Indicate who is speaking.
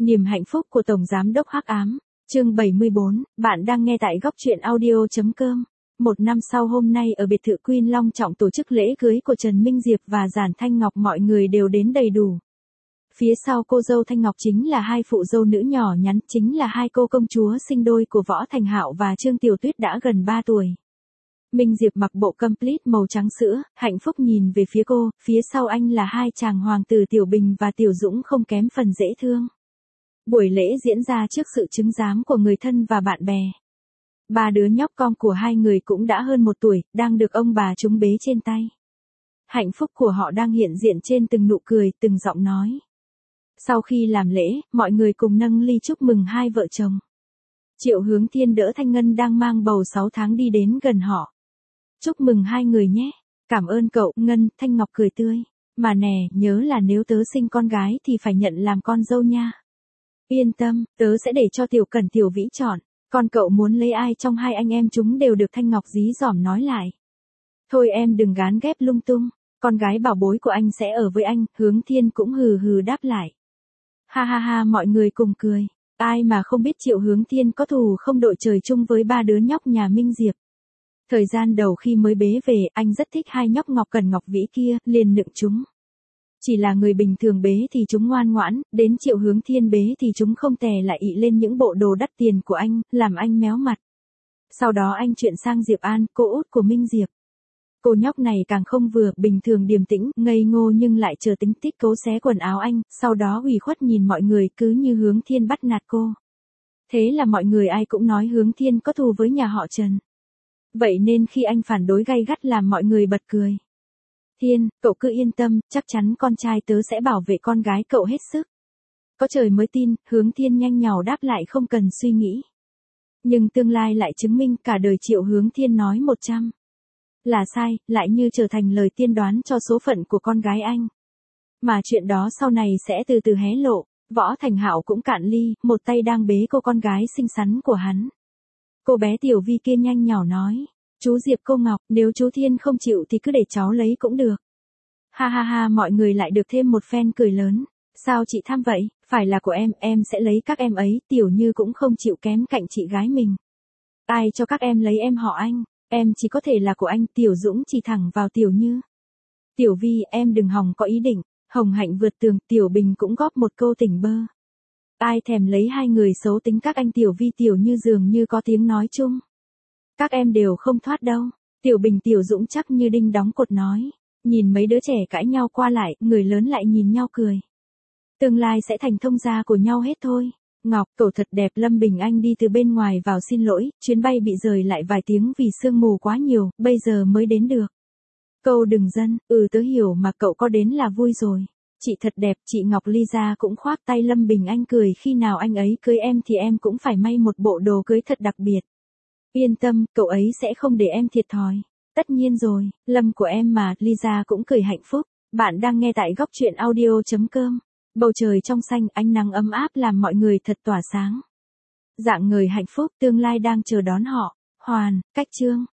Speaker 1: Niềm hạnh phúc của Tổng Giám đốc Hắc Ám, chương 74, bạn đang nghe tại góc truyện audio.com. Một năm sau hôm nay ở biệt thự Queen long trọng tổ chức lễ cưới của Trần Minh Diệp và Giản Thanh Ngọc, mọi người đều đến đầy đủ. Phía sau cô dâu Thanh Ngọc chính là hai phụ dâu nữ nhỏ nhắn, chính là hai cô công chúa sinh đôi của Võ Thành Hạo và Trương Tiểu Tuyết đã gần 3 tuổi. Minh Diệp mặc bộ complete màu trắng sữa, hạnh phúc nhìn về phía cô, phía sau anh là hai chàng hoàng tử Tiểu Bình và Tiểu Dũng không kém phần dễ thương. Buổi lễ diễn ra trước sự chứng giám của người thân và bạn bè. Ba đứa nhóc con của hai người cũng đã hơn 1 tuổi, đang được ông bà chúng bế trên tay. Hạnh phúc của họ đang hiện diện trên từng nụ cười, từng giọng nói. Sau khi làm lễ, mọi người cùng nâng ly chúc mừng hai vợ chồng. Triệu Hướng Thiên đỡ Thanh Ngân đang mang bầu 6 tháng đi đến gần họ. Chúc mừng hai người nhé. Cảm ơn cậu, Ngân. Thanh Ngọc cười tươi. Mà nè, nhớ là nếu tớ sinh con gái thì phải nhận làm con dâu nha. Yên tâm, tớ sẽ để cho Tiểu Cẩn Tiểu Vĩ chọn. Còn cậu muốn lấy ai trong hai anh em chúng đều được, Thanh Ngọc dí dỏm nói lại. Thôi em đừng gán ghép lung tung. Con gái bảo bối của anh sẽ ở với anh. Hướng Thiên cũng hừ hừ đáp lại. Ha ha ha, mọi người cùng cười. Ai mà không biết Triệu Hướng Thiên có thù không đội trời chung với ba đứa nhóc nhà Minh Diệp. Thời gian đầu khi mới bế về, anh rất thích hai nhóc Ngọc Cần Ngọc Vĩ kia, liền nựng chúng. Chỉ là người bình thường bế thì chúng ngoan ngoãn, đến Triệu Hướng Thiên bế thì chúng không tè lại ị lên những bộ đồ đắt tiền của anh, làm anh méo mặt. Sau đó anh chuyển sang Diệp An, cô út của Minh Diệp. Cô nhóc này càng không vừa, bình thường điềm tĩnh, ngây ngô nhưng lại chờ tính tích cố xé quần áo anh, sau đó ủy khuất nhìn mọi người cứ như Hướng Thiên bắt nạt cô. Thế là mọi người ai cũng nói Hướng Thiên có thù với nhà họ Trần. Vậy nên khi anh phản đối gay gắt làm mọi người bật cười. Thiên, cậu cứ yên tâm, chắc chắn con trai tớ sẽ bảo vệ con gái cậu hết sức. Có trời mới tin, Hướng Thiên nhanh nhảu đáp lại không cần suy nghĩ. Nhưng tương lai lại chứng minh cả đời Triệu Hướng Thiên nói 100 là sai, lại như trở thành lời tiên đoán cho số phận của con gái anh. Mà chuyện đó sau này sẽ từ từ hé lộ. Võ Thành Hạo cũng cạn ly, một tay đang bế cô con gái xinh xắn của hắn. Cô bé Tiểu Vi kia nhanh nhỏ nói. Chú Diệp, cô Ngọc, nếu chú Thiên không chịu thì cứ để cháu lấy cũng được. Ha ha ha, mọi người lại được thêm một phen cười lớn. Sao chị tham vậy, phải là của em sẽ lấy các em ấy. Tiểu Như cũng không chịu kém cạnh chị gái mình. Ai cho các em lấy em họ anh, em chỉ có thể là của anh. Tiểu Dũng chỉ thẳng vào Tiểu Như. Tiểu Vi, em đừng hòng có ý định. Hồng Hạnh vượt tường, Tiểu Bình cũng góp một câu tỉnh bơ. Ai thèm lấy hai người xấu tính các anh. Tiểu Vi Tiểu Như dường như có tiếng nói chung. Các em đều không thoát đâu. Tiểu Bình Tiểu Dũng chắc như đinh đóng cột nói. Nhìn mấy đứa trẻ cãi nhau qua lại, người lớn lại nhìn nhau cười. Tương lai sẽ thành thông gia của nhau hết thôi. Ngọc, cậu thật đẹp. Lâm Bình Anh đi từ bên ngoài vào xin lỗi, chuyến bay bị rời lại vài tiếng vì sương mù quá nhiều, bây giờ mới đến được. Câu đừng dân, tớ hiểu mà, cậu có đến là vui rồi. Chị thật đẹp. Chị Ngọc Lisa cũng khoác tay Lâm Bình Anh cười, khi nào anh ấy cưới em thì em cũng phải may một bộ đồ cưới thật đặc biệt. Yên tâm, cậu ấy sẽ không để em thiệt thòi. Tất nhiên rồi, Lâm của em mà. Lisa cũng cười hạnh phúc. Bạn đang nghe tại góc truyện audio.com. Bầu trời trong xanh, ánh nắng ấm áp làm mọi người thật tỏa sáng. Dạng người hạnh phúc, tương lai đang chờ đón họ. Hoàn, Cách Chương.